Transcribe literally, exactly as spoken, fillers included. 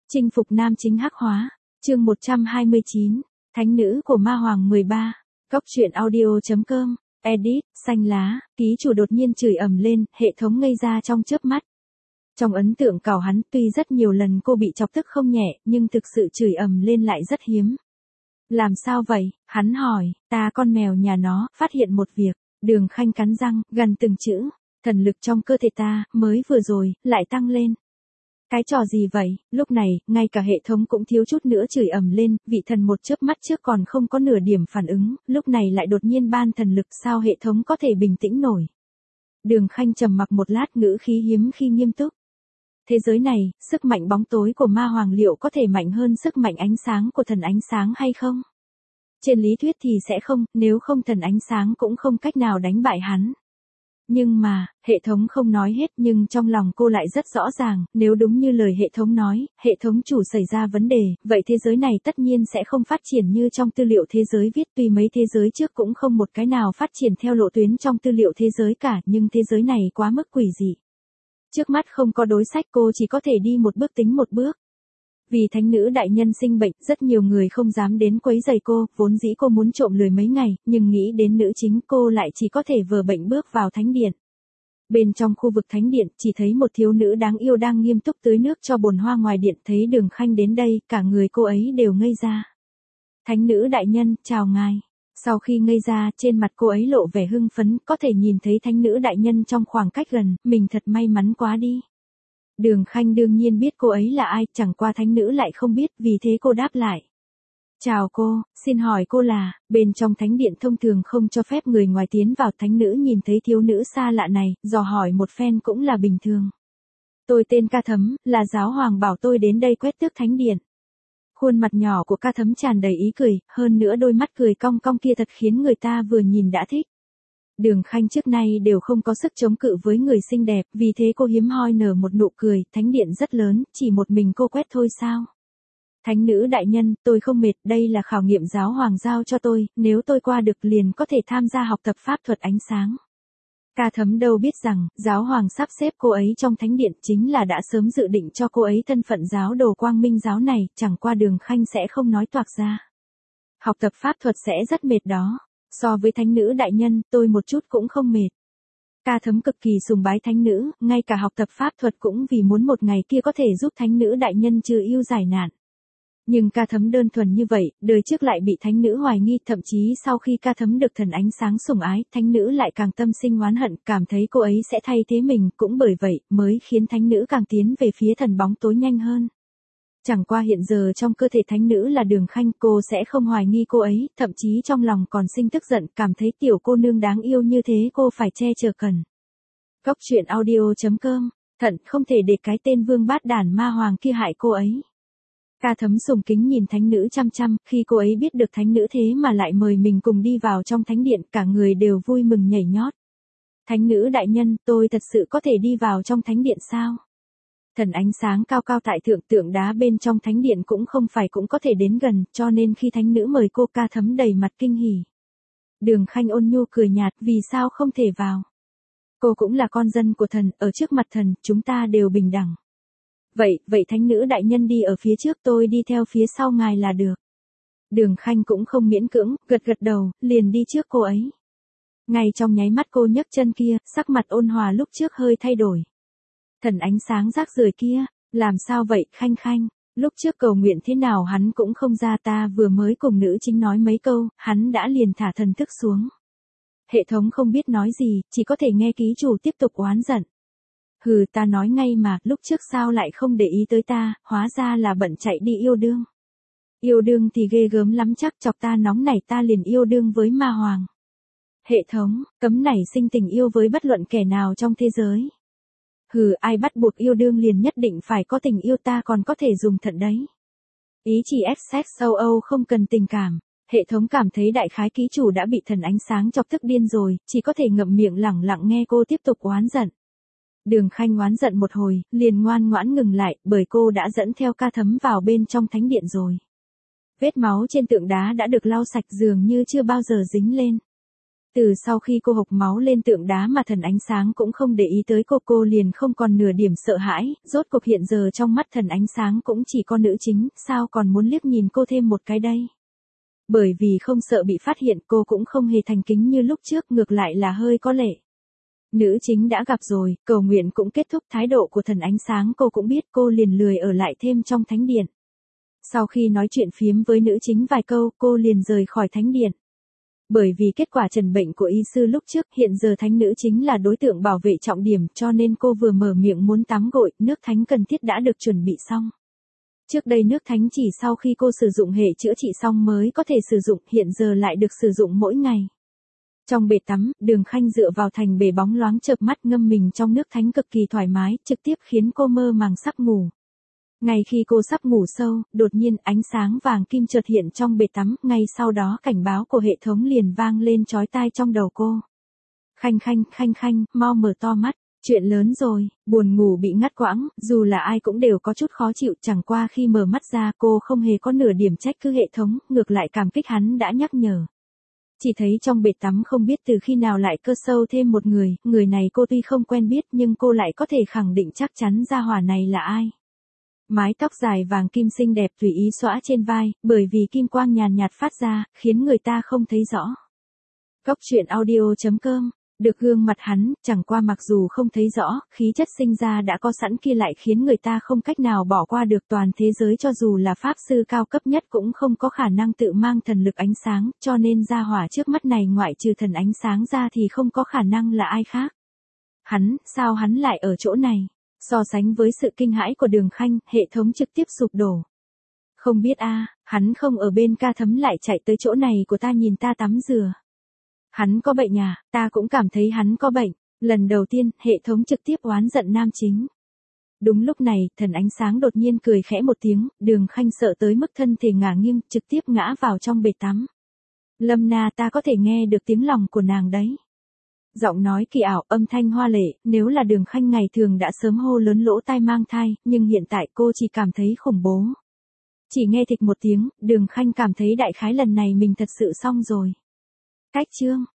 Chinh phục nam chính hắc hóa, chương một trăm hai mươi chín, Thánh nữ của ma hoàng mười ba, Cốc truyện audio chấm com, edit, xanh lá, ký chủ đột nhiên chửi ầm lên, hệ thống ngây ra trong chớp mắt. Trong ấn tượng cào hắn, tuy rất nhiều lần cô bị chọc tức không nhẹ, nhưng thực sự chửi ầm lên lại rất hiếm. Làm sao vậy? Hắn hỏi, ta con mèo nhà nó, phát hiện một việc. Đường Khanh cắn răng, gần từng chữ, thần lực trong cơ thể ta, mới vừa rồi, lại tăng lên. Cái trò gì vậy? Lúc này, ngay cả hệ thống cũng thiếu chút nữa chửi ầm lên, vị thần một chớp mắt trước còn không có nửa điểm phản ứng, lúc này lại đột nhiên ban thần lực, sao hệ thống có thể bình tĩnh nổi? Đường Khanh trầm mặc một lát, ngữ khí hiếm khi nghiêm túc. Thế giới này, sức mạnh bóng tối của ma hoàng liệu có thể mạnh hơn sức mạnh ánh sáng của thần ánh sáng hay không? Trên lý thuyết thì sẽ không, nếu không thần ánh sáng cũng không cách nào đánh bại hắn. Nhưng mà, hệ thống không nói hết, nhưng trong lòng cô lại rất rõ ràng, nếu đúng như lời hệ thống nói, hệ thống chủ xảy ra vấn đề, vậy thế giới này tất nhiên sẽ không phát triển như trong tư liệu thế giới viết, tuy mấy thế giới trước cũng không một cái nào phát triển theo lộ tuyến trong tư liệu thế giới cả, nhưng thế giới này quá mức quỷ dị. Trước mắt không có đối sách, cô chỉ có thể đi một bước tính một bước. Vì thánh nữ đại nhân sinh bệnh, rất nhiều người không dám đến quấy rầy cô, vốn dĩ cô muốn trộm lười mấy ngày, nhưng nghĩ đến nữ chính cô lại chỉ có thể vờ bệnh bước vào thánh điện. Bên trong khu vực thánh điện, chỉ thấy một thiếu nữ đáng yêu đang nghiêm túc tưới nước cho bồn hoa ngoài điện, thấy Đường Khanh đến đây, cả người cô ấy đều ngây ra. Thánh nữ đại nhân, chào ngài. Sau khi ngây ra, trên mặt cô ấy lộ vẻ hưng phấn, có thể nhìn thấy thánh nữ đại nhân trong khoảng cách gần, mình thật may mắn quá đi. Đường Khanh đương nhiên biết cô ấy là ai, chẳng qua thánh nữ lại không biết, vì thế cô đáp lại. Chào cô, xin hỏi cô là, bên trong thánh điện thông thường không cho phép người ngoài tiến vào, thánh nữ nhìn thấy thiếu nữ xa lạ này, dò hỏi một phen cũng là bình thường. Tôi tên Ca Thấm, là giáo hoàng bảo tôi đến đây quét tước thánh điện. Khuôn mặt nhỏ của Ca Thấm tràn đầy ý cười, hơn nữa đôi mắt cười cong cong kia thật khiến người ta vừa nhìn đã thích. Đường Khanh trước nay đều không có sức chống cự với người xinh đẹp, vì thế cô hiếm hoi nở một nụ cười, thánh điện rất lớn, chỉ một mình cô quét thôi sao? Thánh nữ đại nhân, tôi không mệt, đây là khảo nghiệm giáo hoàng giao cho tôi, nếu tôi qua được liền có thể tham gia học tập pháp thuật ánh sáng. Ca Thấm đâu biết rằng, giáo hoàng sắp xếp cô ấy trong thánh điện chính là đã sớm dự định cho cô ấy thân phận giáo đồ quang minh giáo này, chẳng qua Đường Khanh sẽ không nói toạc ra. Học tập pháp thuật sẽ rất mệt đó. So với thánh nữ đại nhân, tôi một chút cũng không mệt. Ca Thấm cực kỳ sùng bái thánh nữ, ngay cả học tập pháp thuật cũng vì muốn một ngày kia có thể giúp thánh nữ đại nhân trừ yêu giải nạn. Nhưng Ca Thấm đơn thuần như vậy, đời trước lại bị thánh nữ hoài nghi, thậm chí sau khi Ca Thấm được thần ánh sáng sủng ái, thánh nữ lại càng tâm sinh oán hận, cảm thấy cô ấy sẽ thay thế mình, cũng bởi vậy, mới khiến thánh nữ càng tiến về phía thần bóng tối nhanh hơn. Chẳng qua hiện giờ trong cơ thể thánh nữ là Đường Khanh, cô sẽ không hoài nghi cô ấy, thậm chí trong lòng còn sinh tức giận, cảm thấy tiểu cô nương đáng yêu như thế cô phải che chở cần. Cốc truyện audio chấm com, thận không thể để cái tên vương bát đản ma hoàng kia hại cô ấy. Ca Thấm sùng kính nhìn thánh nữ chăm chăm, khi cô ấy biết được thánh nữ thế mà lại mời mình cùng đi vào trong thánh điện, cả người đều vui mừng nhảy nhót. Thánh nữ đại nhân, tôi thật sự có thể đi vào trong thánh điện sao? Thần ánh sáng cao cao tại thượng, tượng đá bên trong thánh điện cũng không phải cũng có thể đến gần, cho nên khi thánh nữ mời cô, Ca Thấm đầy mặt kinh hỉ. Đường Khanh ôn nhu cười nhạt, vì sao không thể vào? Cô cũng là con dân của thần, ở trước mặt thần, chúng ta đều bình đẳng. Vậy, vậy thánh nữ đại nhân đi ở phía trước, tôi đi theo phía sau ngài là được. Đường Khanh cũng không miễn cưỡng, gật gật đầu, liền đi trước cô ấy. Ngay trong nháy mắt cô nhấc chân kia, sắc mặt ôn hòa lúc trước hơi thay đổi. Thần ánh sáng rác rưởi kia, làm sao vậy, Khanh Khanh, lúc trước cầu nguyện thế nào hắn cũng không ra, ta vừa mới cùng nữ chính nói mấy câu, hắn đã liền thả thần thức xuống. Hệ thống không biết nói gì, chỉ có thể nghe ký chủ tiếp tục oán giận. Hừ, ta nói ngay mà, lúc trước sao lại không để ý tới ta, hóa ra là bận chạy đi yêu đương. Yêu đương thì ghê gớm lắm, chắc chọc ta nóng nảy ta liền yêu đương với ma hoàng. Hệ thống, cấm nảy sinh tình yêu với bất luận kẻ nào trong thế giới. Hừ, ai bắt buộc yêu đương liền nhất định phải có tình yêu, ta còn có thể dùng thận đấy. Ý chỉ sex âu âu không cần tình cảm. Hệ thống cảm thấy đại khái ký chủ đã bị thần ánh sáng chọc tức điên rồi, chỉ có thể ngậm miệng lẳng lặng nghe cô tiếp tục oán giận. Đường Khanh oán giận một hồi, liền ngoan ngoãn ngừng lại, bởi cô đã dẫn theo Ca Thấm vào bên trong thánh điện rồi. Vết máu trên tượng đá đã được lau sạch, dường như chưa bao giờ dính lên. Từ sau khi cô hộc máu lên tượng đá mà thần ánh sáng cũng không để ý tới cô, cô liền không còn nửa điểm sợ hãi, rốt cuộc hiện giờ trong mắt thần ánh sáng cũng chỉ có nữ chính, sao còn muốn liếc nhìn cô thêm một cái đây. Bởi vì không sợ bị phát hiện, cô cũng không hề thành kính như lúc trước, ngược lại là hơi có lệ. Nữ chính đã gặp rồi, cầu nguyện cũng kết thúc, thái độ của thần ánh sáng cô cũng biết, cô liền lười ở lại thêm trong thánh điện. Sau khi nói chuyện phiếm với nữ chính vài câu, cô liền rời khỏi thánh điện. Bởi vì kết quả trần bệnh của y sư lúc trước, hiện giờ thánh nữ chính là đối tượng bảo vệ trọng điểm, cho nên cô vừa mở miệng muốn tắm gội, nước thánh cần thiết đã được chuẩn bị xong. Trước đây nước thánh chỉ sau khi cô sử dụng hệ chữa trị xong mới có thể sử dụng, hiện giờ lại được sử dụng mỗi ngày. Trong bể tắm, Đường Khanh dựa vào thành bể bóng loáng chợp mắt ngâm mình trong nước thánh cực kỳ thoải mái, trực tiếp khiến cô mơ màng sắp ngủ. Ngay khi cô sắp ngủ sâu, đột nhiên ánh sáng vàng kim chợt hiện trong bể tắm, ngay sau đó cảnh báo của hệ thống liền vang lên chói tai trong đầu cô. Khanh Khanh, Khanh Khanh, mau mở to mắt, chuyện lớn rồi, buồn ngủ bị ngắt quãng, dù là ai cũng đều có chút khó chịu, chẳng qua khi mở mắt ra cô không hề có nửa điểm trách cứ hệ thống, ngược lại cảm kích hắn đã nhắc nhở. Chỉ thấy trong bể tắm không biết từ khi nào lại cơ sâu thêm một người, người này cô tuy không quen biết nhưng cô lại có thể khẳng định chắc chắn gia hỏa này là ai. Mái tóc dài vàng kim xinh đẹp tùy ý xõa trên vai, bởi vì kim quang nhàn nhạt phát ra, khiến người ta không thấy rõ. Cốc truyện audio chấm com, được gương mặt hắn, chẳng qua mặc dù không thấy rõ, khí chất sinh ra đã có sẵn kia lại khiến người ta không cách nào bỏ qua được. Toàn thế giới cho dù là pháp sư cao cấp nhất cũng không có khả năng tự mang thần lực ánh sáng, cho nên gia hỏa trước mắt này ngoại trừ thần ánh sáng ra thì không có khả năng là ai khác. Hắn, sao hắn lại ở chỗ này? So sánh với sự kinh hãi của Đường Khanh, hệ thống trực tiếp sụp đổ. Không biết a, hắn không ở bên ca thấm lại chạy tới chỗ này của ta nhìn ta tắm rửa. Hắn có bệnh à, ta cũng cảm thấy hắn có bệnh. Lần đầu tiên, hệ thống trực tiếp oán giận nam chính. Đúng lúc này, thần ánh sáng đột nhiên cười khẽ một tiếng, Đường Khanh sợ tới mức thân thể ngả nghiêng, trực tiếp ngã vào trong bể tắm. Lâm Na, ta có thể nghe được tiếng lòng của nàng đấy. Giọng nói kỳ ảo, âm thanh hoa lệ, nếu là Đường Khanh ngày thường đã sớm hô lớn lỗ tai mang thai, nhưng hiện tại cô chỉ cảm thấy khủng bố. Chỉ nghe thịch một tiếng, Đường Khanh cảm thấy đại khái lần này mình thật sự xong rồi. Cách chương